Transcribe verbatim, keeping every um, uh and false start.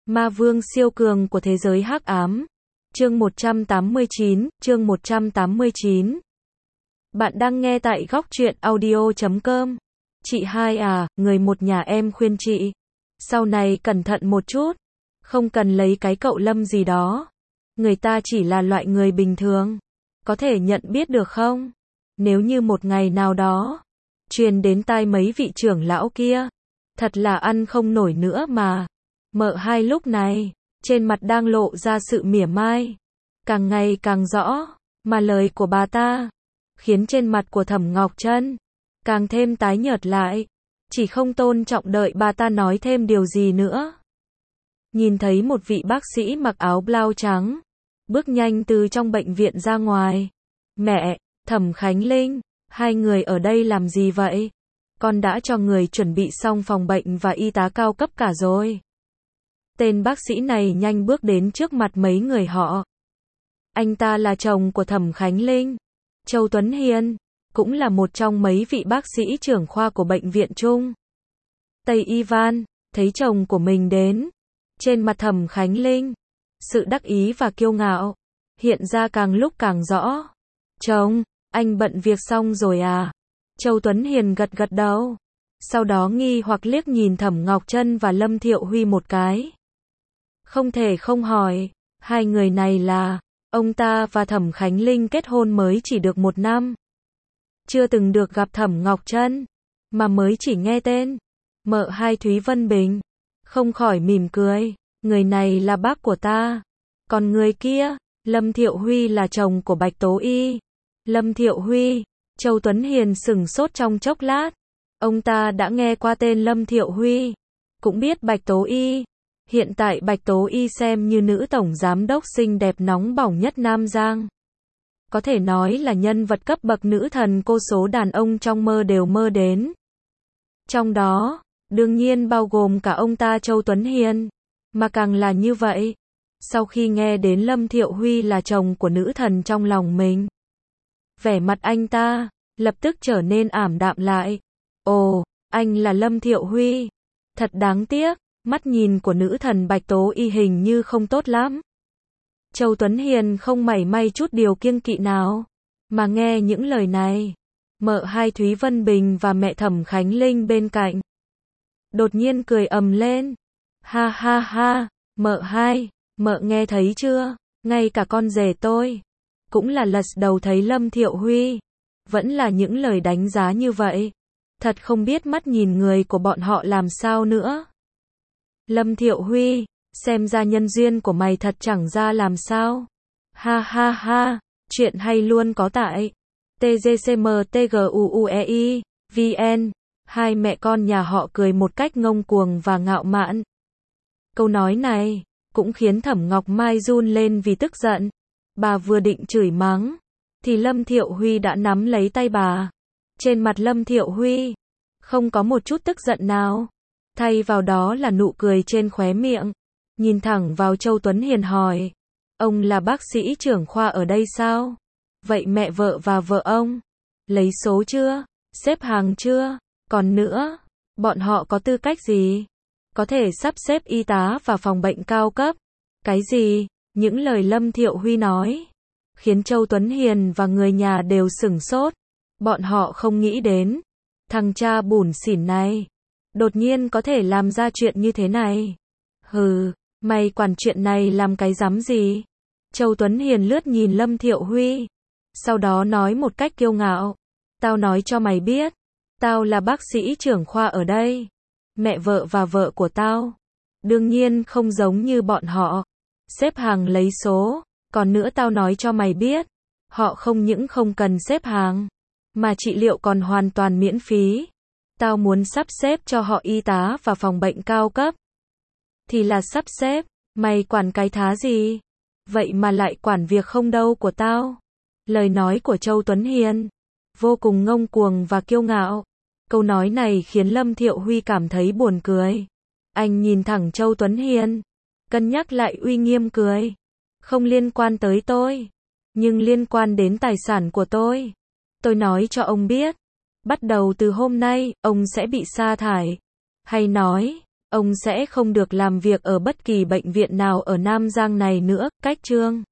Ma vương siêu cường của thế giới hắc ám. Chương một trăm tám mươi chín, chương một trăm tám mươi chín. Bạn đang nghe tại góc truyện audio chấm com. Chị hai à, người một nhà em khuyên chị. Sau này cẩn thận một chút. Không cần lấy cái cậu Lâm gì đó. Người ta chỉ là loại người bình thường. Có thể nhận biết được không? Nếu như một ngày nào đó, truyền đến tai mấy vị trưởng lão kia. Thật là ăn không nổi nữa mà. Mợ hai lúc này, trên mặt đang lộ ra sự mỉa mai. Càng ngày càng rõ, mà lời của bà ta, khiến trên mặt của Thẩm Ngọc Trân càng thêm tái nhợt lại. Chỉ không tôn trọng đợi bà ta nói thêm điều gì nữa. Nhìn thấy một vị bác sĩ mặc áo blau trắng, bước nhanh từ trong bệnh viện ra ngoài. Mẹ, Thẩm Khánh Linh, hai người ở đây làm gì vậy? Con đã cho người chuẩn bị xong phòng bệnh và y tá cao cấp cả rồi. Tên bác sĩ này nhanh bước đến trước mặt mấy người họ. Anh ta là chồng của Thẩm Khánh Linh, Châu Tuấn Hiền, cũng là một trong mấy vị bác sĩ trưởng khoa của bệnh viện Trung Tây Ivan. Thấy chồng của mình đến, trên mặt Thẩm Khánh Linh, sự đắc ý và kiêu ngạo hiện ra càng lúc càng rõ. Chồng, anh bận việc xong rồi à? Châu Tuấn Hiền gật gật đầu, sau đó nghi hoặc liếc nhìn Thẩm Ngọc Trân và Lâm Thiệu Huy một cái. Không thể không hỏi, hai người này là, ông ta và Thẩm Khánh Linh kết hôn mới chỉ được một năm. Chưa từng được gặp Thẩm Ngọc Trân, mà mới chỉ nghe tên. Mợ hai Thúy Vân Bình, không khỏi mỉm cười, người này là bác của ta. Còn người kia, Lâm Thiệu Huy là chồng của Bạch Tố Y. Lâm Thiệu Huy, Châu Tuấn Hiền sửng sốt trong chốc lát. Ông ta đã nghe qua tên Lâm Thiệu Huy, cũng biết Bạch Tố Y. Hiện tại Bạch Tố Y xem như nữ tổng giám đốc xinh đẹp nóng bỏng nhất Nam Giang. Có thể nói là nhân vật cấp bậc nữ thần cô số đàn ông trong mơ đều mơ đến. Trong đó, đương nhiên bao gồm cả ông ta Châu Tuấn Hiền. Mà càng là như vậy, sau khi nghe đến Lâm Thiệu Huy là chồng của nữ thần trong lòng mình, vẻ mặt anh ta lập tức trở nên ảm đạm lại. Ồ, anh là Lâm Thiệu Huy. Thật đáng tiếc, mắt nhìn của nữ thần Bạch Tố Y hình như không tốt lắm. Châu Tuấn Hiền không mảy may chút điều kiêng kỵ nào, mà nghe những lời này, mợ hai Thúy Vân Bình và mẹ Thẩm Khánh Linh bên cạnh đột nhiên cười ầm lên. Ha ha ha, mợ hai, mợ nghe thấy chưa? Ngay cả con rể tôi cũng là lần đầu thấy Lâm Thiệu Huy. Vẫn là những lời đánh giá như vậy. Thật không biết mắt nhìn người của bọn họ làm sao nữa. Lâm Thiệu Huy, xem ra nhân duyên của mày thật chẳng ra làm sao. Ha ha ha, chuyện hay luôn có tại T G C M T G U U E I V N. Hai mẹ con nhà họ cười một cách ngông cuồng và ngạo mạn. Câu nói này cũng khiến Thẩm Ngọc Mai run lên vì tức giận. Bà vừa định chửi mắng, thì Lâm Thiệu Huy đã nắm lấy tay bà. Trên mặt Lâm Thiệu Huy không có một chút tức giận nào, thay vào đó là nụ cười trên khóe miệng. Nhìn thẳng vào Châu Tuấn Hiền hỏi, ông là bác sĩ trưởng khoa ở đây sao? Vậy mẹ vợ và vợ ông lấy số chưa? Xếp hàng chưa? Còn nữa, bọn họ có tư cách gì có thể sắp xếp y tá vào phòng bệnh cao cấp? Cái gì? Những lời Lâm Thiệu Huy nói khiến Châu Tuấn Hiền và người nhà đều sửng sốt. Bọn họ không nghĩ đến thằng cha bủn xỉn này đột nhiên có thể làm ra chuyện như thế này. Hừ, mày quản chuyện này làm cái rắm gì? Châu Tuấn Hiền lướt nhìn Lâm Thiệu Huy, sau đó nói một cách kiêu ngạo, tao nói cho mày biết, tao là bác sĩ trưởng khoa ở đây. Mẹ vợ và vợ của tao đương nhiên không giống như bọn họ xếp hàng lấy số. Còn nữa tao nói cho mày biết, họ không những không cần xếp hàng, mà trị liệu còn hoàn toàn miễn phí. Tao muốn sắp xếp cho họ y tá và phòng bệnh cao cấp thì là sắp xếp, mày quản cái thá gì? Vậy mà lại quản việc không đâu của tao. Lời nói của Châu Tuấn Hiền vô cùng ngông cuồng và kiêu ngạo. Câu nói này khiến Lâm Thiệu Huy cảm thấy buồn cười. Anh nhìn thẳng Châu Tuấn Hiền, cân nhắc lại uy nghiêm cười. Không liên quan tới tôi, nhưng liên quan đến tài sản của tôi. Tôi nói cho ông biết, bắt đầu từ hôm nay, ông sẽ bị sa thải. Hay nói, Ông sẽ không được làm việc ở bất kỳ bệnh viện nào ở Nam Giang này nữa, cách Trương